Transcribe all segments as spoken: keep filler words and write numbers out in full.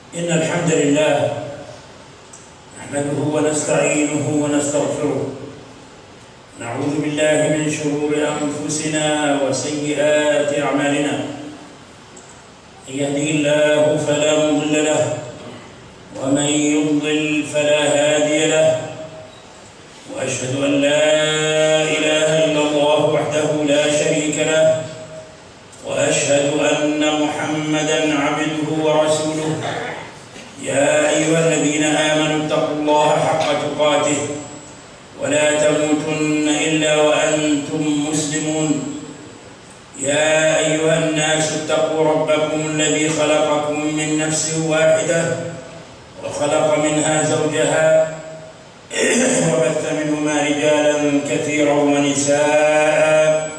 إن الحمد لله نحمده ونستعينه ونستغفره، نعوذ بالله من شرور أنفسنا وسيئات أعمالنا. من يهده الله فلا مضل له، ومن يضلل فلا هادي له، وأشهد أن لا إله إلا الله وحده لا شريك له، وأشهد أن محمدًا عبده ورسوله. يا أيها الذين آمنوا اتقوا الله حق تقاته ولا تموتن إلا وأنتم مسلمون. يا أيها الناس اتقوا ربكم الذي خلقكم من نفس واحدة وخلق منها زوجها وبث منهما رجالا كثيرا ونساء،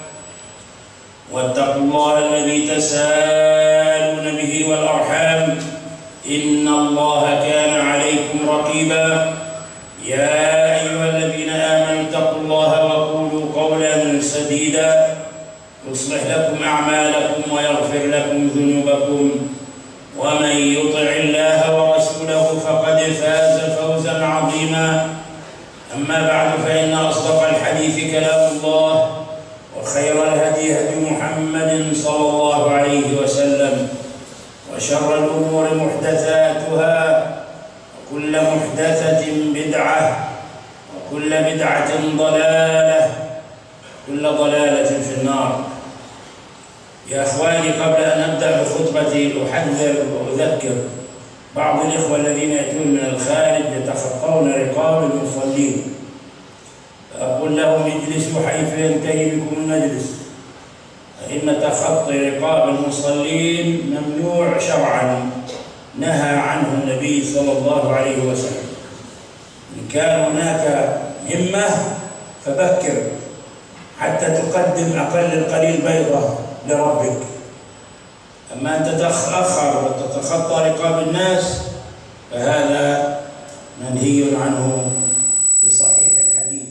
واتقوا الله الذي تساءلون به والأرحام إن الله كان عليكم رقيبا. يا أيها الذين آمنوا اتقوا الله وقولوا قولا سديدا يصلح لكم أعمالكم ويغفر لكم ذنوبكم، ومن يطع الله ورسوله فقد فاز فوزا عظيما. أما بعد، فإن أصدق الحديث كلام الله، وخير الهدي هدي محمد صلى الله عليه وسلم، وشر الأمور محدثاتها، وكل محدثة بدعة، وكل بدعة ضلالة، كل ضلالة في النار. يا أخواني، قبل أن أبدأ بخطبتي أحذر وأذكر بعض الإخوة الذين يأتون من الخارج يتخطون رقاب المصلين، فأقول لهم اجلسوا حيث ينتهي بكم المجلس، فإن تخطي رقاب المصلين ممنوع شرعا، نهى عنه النبي صلى الله عليه وسلم. إن كان هناك همة فبكر حتى تقدم أقل القليل بيضة لربك. أما أن تتأخر وتتخطى رقاب الناس فهذا منهي عنه بصحيح الحديث.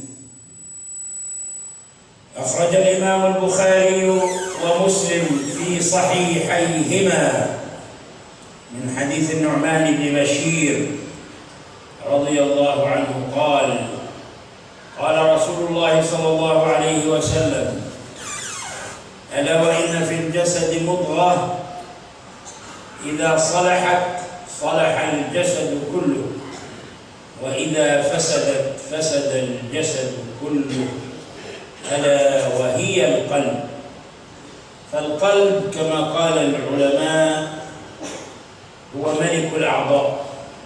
أخرج الإمام البخاري ومسلم في صحيحيهما من حديث النعمان بن بشير رضي الله عنه قال: قال رسول الله صلى الله عليه وسلم: ألا وإن في الجسد مضغة إذا صلحت صلح الجسد كله، وإذا فسدت فسد الجسد كله، ألا وهي القلب. فالقلب كما قال العلماء هو ملك الأعضاء.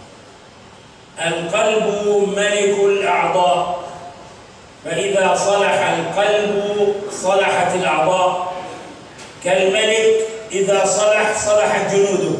القلب ملك الأعضاء، فإذا صلح القلب صلحت الأعضاء، كالملك إذا صلح صلحت جنوده.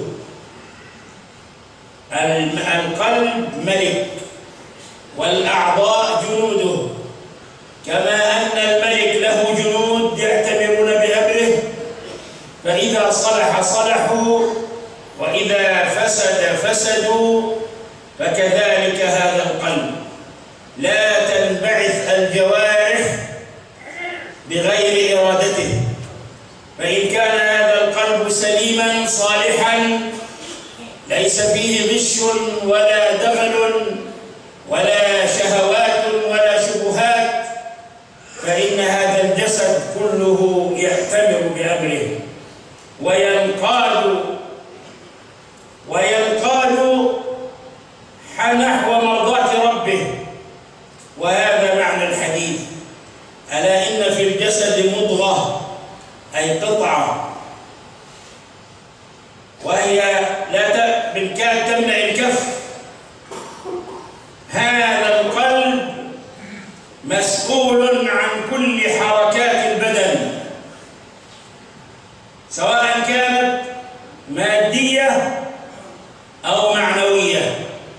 القلب ملك والأعضاء جنوده، كما أن الملك له جنود يأتمرون بأمره، فإذا صلح صلحوا وإذا فسد فسدوا. فكذلك هذا القلب، لا تنبعث الجوارح بغير إرادته، فإن كان هذا القلب سليما صالحا ليس فيه غش ولا دغل ولا شهوات ولا شبهات، فإن هذا الجسد كله يأتمر بأمره وينقاد وينقاد نحو مرضاة ربه. وهذا معنى الحديث: ألا إن في الجسد مضغة، أي قطعة، وهي لا بالكاد تمنع الكف. هذا القلب مسؤول عن كل حركات البدن، سواء كانت مادية أو معنوية.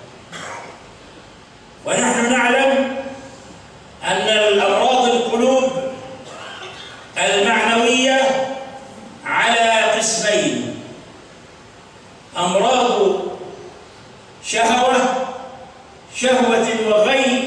ونحن نعلم أن الأمراض القلوب المعنوية على قسمين: أمراض شهوة شهوة وغي،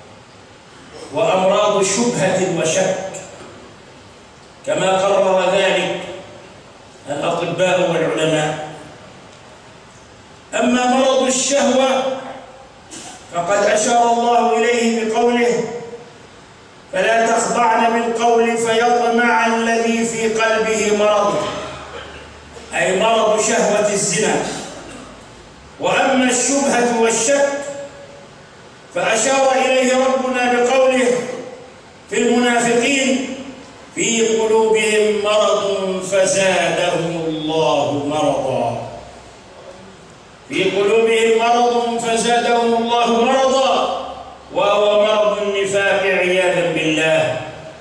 وأمراض شبهة وشك، كما قرر ذلك الأطباء والعلماء. أما مرض الشهوة فقد أشار الله إليه بقوله: فلا تخضعن بالقول فيطمع الذي في قلبه مرض، أي مرض شهوة الزنا. وأما الشبهة والشك فأشار إليه ربنا بقوله في المنافقين: في قلوبهم مرض فزادهم الله مرضا. في قلوبهم مرض فزادهم الله مرضا، وهو مرض النفاق عياذا بالله.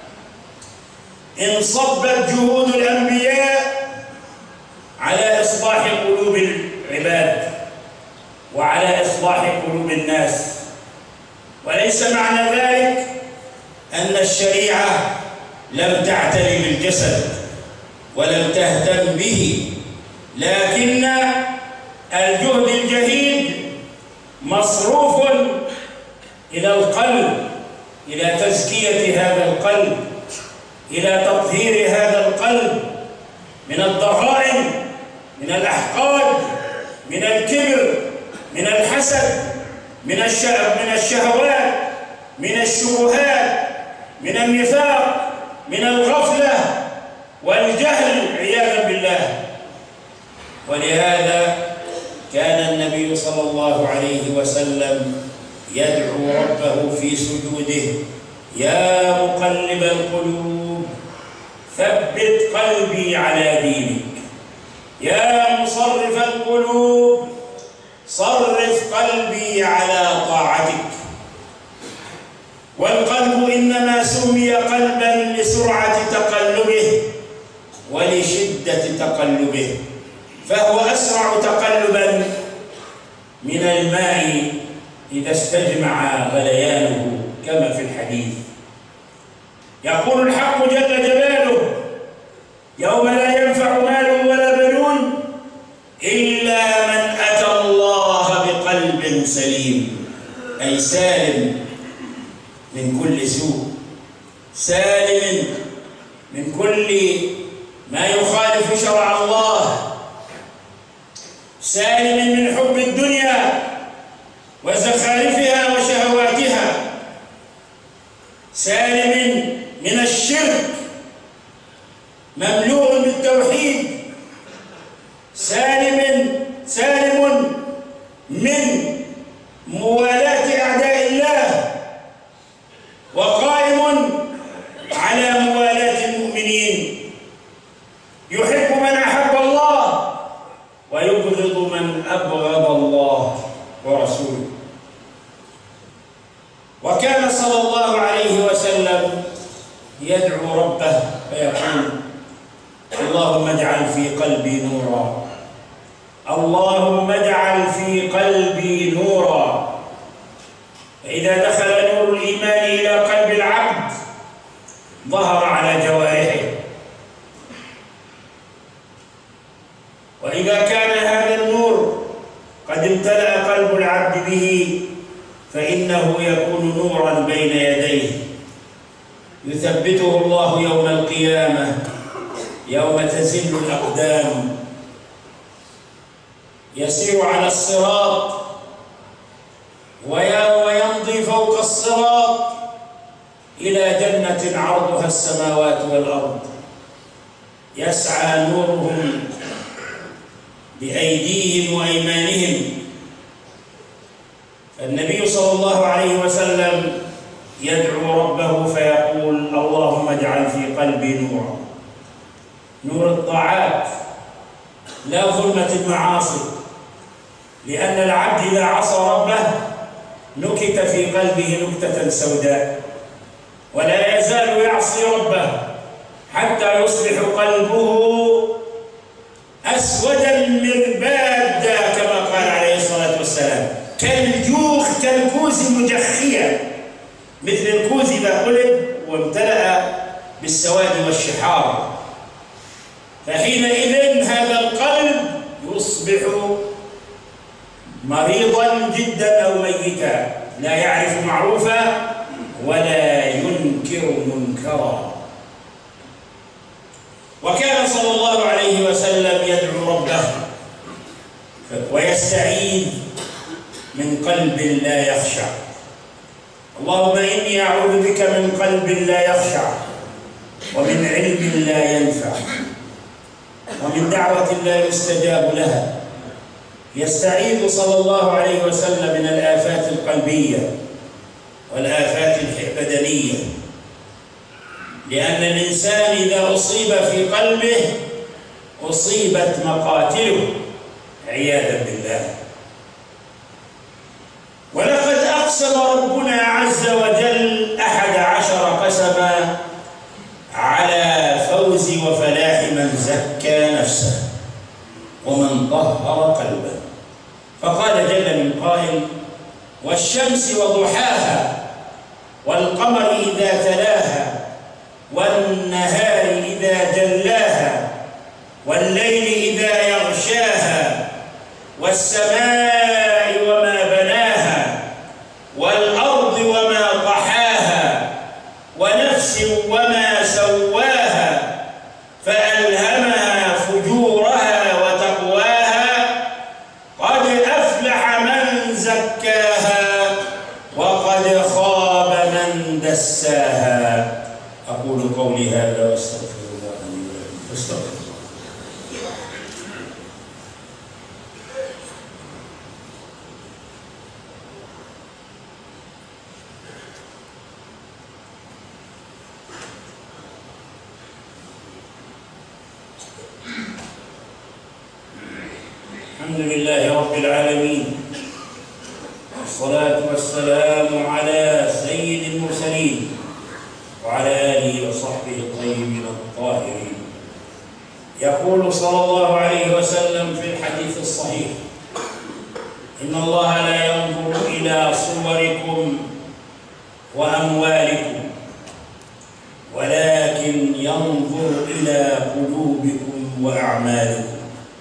انصبت جهود الأنبياء على إصلاح قلوب العباد وعلى إصلاح قلوب الناس، وليس معنى ذلك أن الشريعة لم تعتني بالجسد ولم تهتم به، لكن الجهد الجهيد مصروف إلى القلب، إلى تزكية هذا القلب، إلى تطهير هذا القلب من الضغائن، من الأحقاد، من الكبر، من الحسد، من من الشهوات، من الشبهات، من النفاق، من الغفلة والجهل عياذا بالله. ولهذا كان النبي صلى الله عليه وسلم يدعو ربه في سجوده: يا مقلب القلوب ثبت قلبي على دينك، يا مصرف القلوب صرف قلبي على طاعتك. والقلب إنما سمي قلبا لسرعة تقلبه ولشدة تقلبه، فهو أسرع تقلبا من الماء إذا استجمع غليانه، كما في الحديث. يقول الحق جل جلاله: يوم لا ينفع مال ولا بنون إلا من أتى الله بقلب سليم، أي سالم من كل سوء، سالم من كل ما يخالف شرع الله، سالم من حب الدنيا وزخارفها وشهواتها، سالم من الشرك، مملوء بالتوحيد، سالم سالم من موالاة أعداء الله، وقائم على موالاة المؤمنين، يحب من أحب الله ويبغض من أبغض الله ورسوله. وكان صلى الله عليه وسلم يدعو ربه فيقول: اللهم اجعل في قلبي نورا، اللهم اجعل في قلبي نورا. فإذا دخل نور الإيمان إلى قلب العبد ظهر على جوارحه، وإذا كان هذا النور قد امتلأ قلب العبد به فإنه يكون نورا بين يديه، يثبته الله يوم القيامة يوم تزل الأقدام، يسير على الصراط ويمضي فوق الصراط إلى جنة عرضها السماوات والأرض، يسعى نورهم بأيديهم وأيمانهم. النبي صلى الله عليه وسلم يدعو ربه فيقول: اللهم اجعل في قلبي نورا، نور الطاعات لا ظلمة المعاصي، لأن العبد إذا عصى ربه نكت في قلبه نكتة سوداء، ولا يزال يعصي ربه حتى يصبح قلبه أسودا مربادا، كما قال عليه الصلاة والسلام: كالجوخ، كالكوز مجخية، مثل الكوز إذا قلب وامتلأ بالسواد والشحار. فحينئذ هذا القلب يصبح مريضا جدا أو ميتا، لا يعرف معروفا ولا ينكر منكرا. وكان صلى الله عليه وسلم يدعو ربه ويستعيذ من قلب لا يخشع. اللهم إني أعوذ بك من قلب لا يخشع، ومن علم لا ينفع، ومن دعوة لا يستجاب لها. يستعيذ صلى الله عليه وسلم من الآفات القلبية والآفات البدنية، لأن الإنسان إذا أصيب في قلبه أصيبت مقاتله عياذا بالله. ولقد أقسم ربنا عز وجل أحد عشر قسما على فوز وفلاح من زكى نفسه ومن طهر قلبه، فقال جل من قائل: والشمس وضحاها والقمر إذا تلاها والنهار إذا جلاها والليل إذا يغشاها والسماء وما بناها والأرض وما طحاها ونفس وما سواها فألهمها فجورها وتقواها قد أفلح من زكاها وقد خاب من دساها. أقول قولي هذا وأستغفر الله لي ولكم فاستغفروه. الحمد لله رب العالمين، والصلاة والسلام على سيد المرسلين وعلى آله وصحبه الطيبين الطاهرين. يقول صلى الله عليه وسلم في الحديث الصحيح: إن الله لا ينظر إلى صوركم وأموالكم ولكن ينظر إلى قلوبكم وأعمالكم.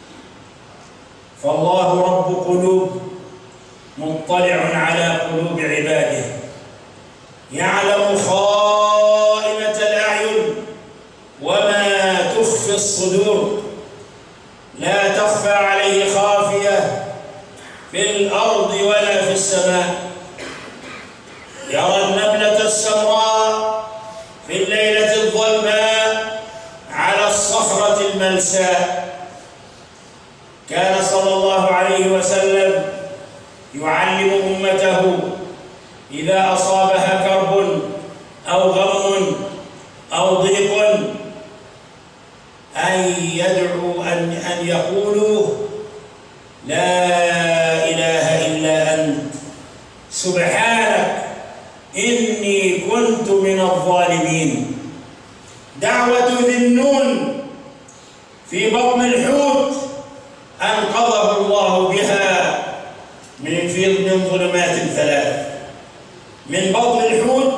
فالله رب قلوب مطلع على قلوب عباده، يعلم خائنة الأعين وما تخفي الصدور، لا تخفى عليه خافية في الأرض ولا في السماء. يرى النملة السمراء في الليلة الظلماء على الصخرة الملساء. كان صلى الله عليه وسلم يعلم أمته إذا أصابها كرب أو غم أو ضيق أن يدعوا أن أن يقولوا: لا إله إلا أنت سبحانك إني كنت من الظالمين. دعوة ذي النون في بطن الحوت أنقذه الله بها من في من ظلمات ثلاث: من بطن الحوت،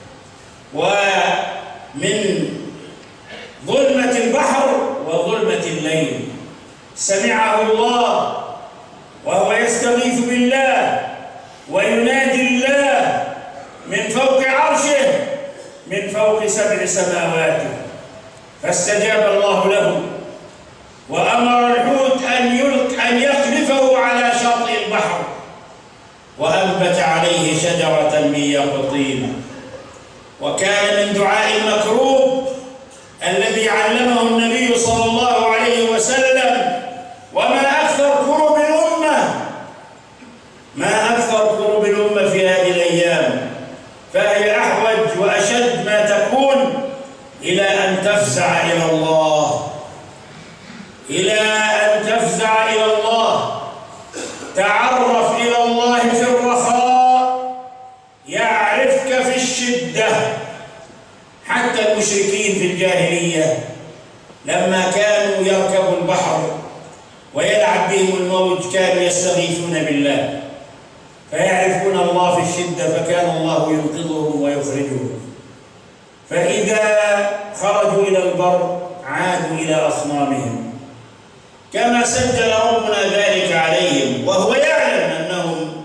ومن ظلمة البحر، وظلمة الليل. سمعه الله وهو يستغيث بالله وينادي الله من فوق عرشه من فوق سبع سماوات، فاستجاب الله له وأمر الحوت أن يلق أن يقذفه على شاطئ البحر، وأنبت عليه شجرة من يقطين. وكان من دعاء المكروب الذي علمه النبي صلى الله عليه وسلم: وما أكثر كرب الأمة، ما أكثر كرب الأمة في هذه الأيام، فهي أحوج وأشد ما تكون إلى أن تفزع إلى الله، إلى أن تفزع إلى الله. تعرف إلى الله في الرخاء يعرفك في الشدة. حتى المشركين في الجاهلية لما كانوا يركبوا البحر ويلعب بهم الموج كانوا يستغيثون بالله، فيعرفون الله في الشدة، فكان الله ينقذهم ويخرجهم. فإذا خرجوا إلى البر عادوا إلى أصنامهم، كما سجل ربنا ذلك عليهم، وهو يعلم أنهم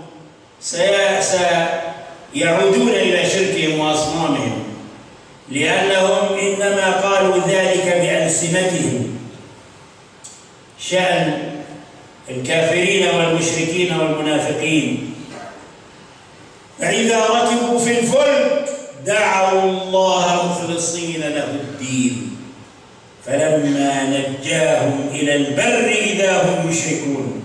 سيعودون إلى شركهم وأصنامهم، لأنهم إنما قالوا ذلك بألسنتهم. شأن الكافرين والمشركين والمنافقين. فإذا ركبوا في الفلك دعوا الله مخلصين له الدين فلما نجاهم إلى البر إذا هم يشركون.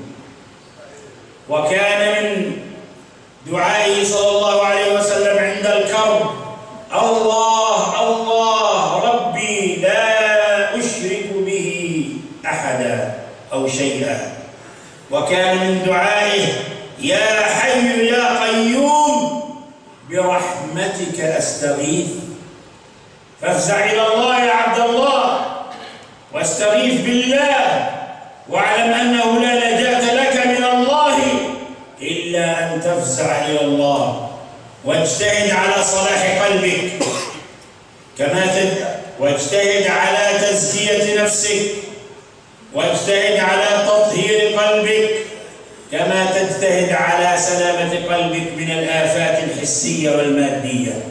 وكان من دعائه صلى الله عليه وسلم عند الكرب: الله الله ربي لا أشرك به أحدا أو شيئا. وكان من دعائه: يا حي يا قيوم برحمتك أستغيث. فافزع إلى الله يا عبد الله واستغيث بالله، واعلم أنه لا نجاة لك من الله إلا أن تفزع إلى الله. واجتهد على صلاح قلبك كما تد... واجتهد على تزكية نفسك، واجتهد على تطهير قلبك كما تجتهد على سلامة قلبك من الآفات الحسية والمادية.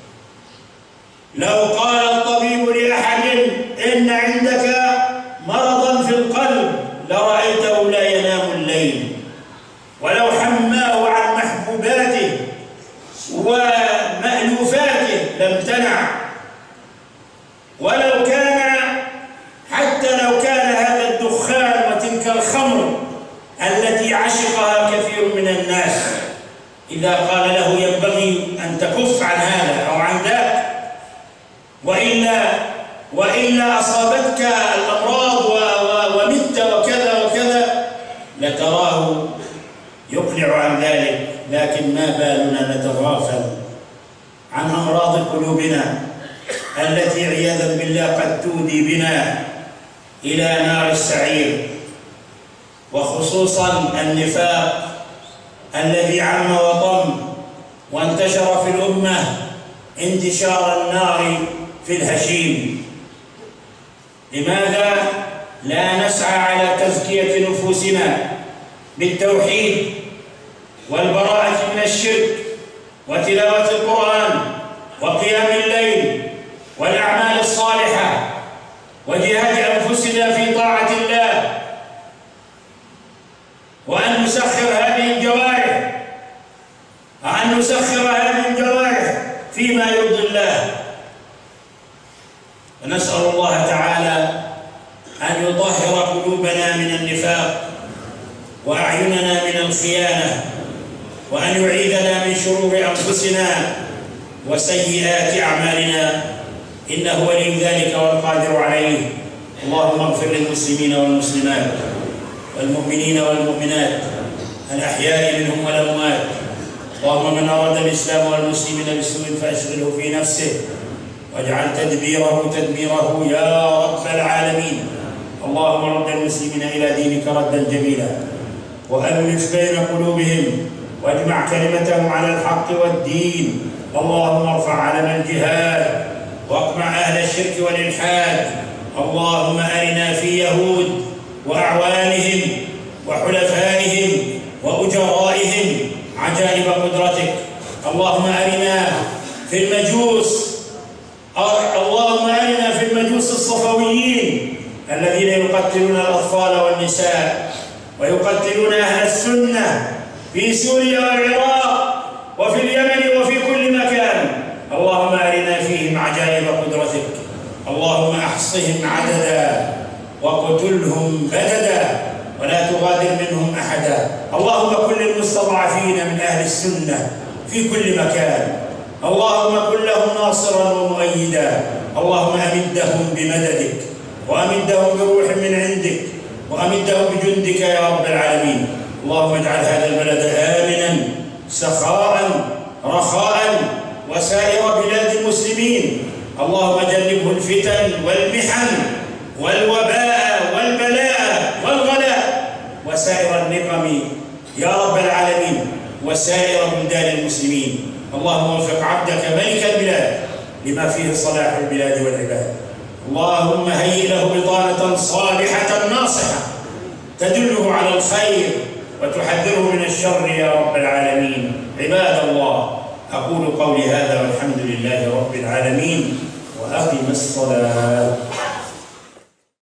لو قال الطبيب لأحد إن عندك مرضا في القلب لرأيته لا ينام الليل، ولو حماه عن محبوباته ومألوفاته لامتنع، ولو كان حتى لو كان هذا الدخان وتلك الخمر التي عشقها كثير من الناس، إذا قال له ينبغي أن تكف عن هذا أو عن ذاك، وإلا وإلا أصابتك الأمراض ومت وكذا وكذا، لتراه يقلع عن ذلك. لكن ما بالنا نتغافل عن أمراض قلوبنا التي عياذا بالله قد تودي بنا إلى نار السعير، وخصوصا النفاق الذي عم وطم وانتشر في الأمة انتشار النار في الهشيم. لماذا لا نسعى على تزكية نفوسنا بالتوحيد والبراءة من الشرك وتلاوة القرآن وقيام الليل والأعمال الصالحة وجهاد أنفسنا في طاعة الله، وأن نسخر هذه الجوارح وأن نسخر هذه الجوارح فيما يرضي الله. ونسأل الله تعالى أن يطهر قلوبنا من النفاق وأعيننا من الخيانة، وأن يعيذنا من شرور أنفسنا وسيئات أعمالنا، إنه ولي ذلك والقادر عليه. اللهم اغفر للمسلمين والمسلمات والمؤمنين والمؤمنات الأحياء منهم والأموات. اللهم من أراد الإسلام والمسلمين بسوء فأشغله في نفسه واجعل تدبيره تدميره يا رب العالمين. اللهم رد المسلمين إلى دينك ردا جميلا، وألف بين قلوبهم واجمع كلمتهم على الحق والدين. اللهم ارفع علم الجهاد واقمع أهل الشرك والإلحاد. اللهم أرنا في يهود وأعوانهم وحلفائهم وأجرائهم عجائب قدرتك. اللهم أرنا في المجوس اللهم أرنا في المجوس الصفويين الذين يقتلون الأطفال والنساء ويقتلون أهل السنة في سوريا والعراق وفي اليمن وفي كل مكان. اللهم أرنا فيهم عجائب قدرتك. اللهم أحصهم عددا وقتلهم بددا ولا تغادر منهم أحدا. اللهم كن للمستضعفين من أهل السنة في كل مكان. اللهم كن لهم ناصرا ومؤيدا. اللهم أمدهم بمددك وأمدهم بروح من عندك وأمدهم بجندك يا رب العالمين. اللهم اجعل هذا البلد آمنا سخاء رخاء وسائر بلاد المسلمين. اللهم جنبه الفتن والمحن والوباء والبلاء والغلاء وسائر النقم يا رب العالمين وسائر بلدان المسلمين. اللهم وفق عبدك ملك البلاد لما فيه صلاح البلاد والعباد. اللهم هيئ له بطانة صالحة ناصحة تدله على الخير وتحذره من الشر يا رب العالمين. عباد الله، أقول قولي هذا والحمد لله رب العالمين، وأقم الصلاة.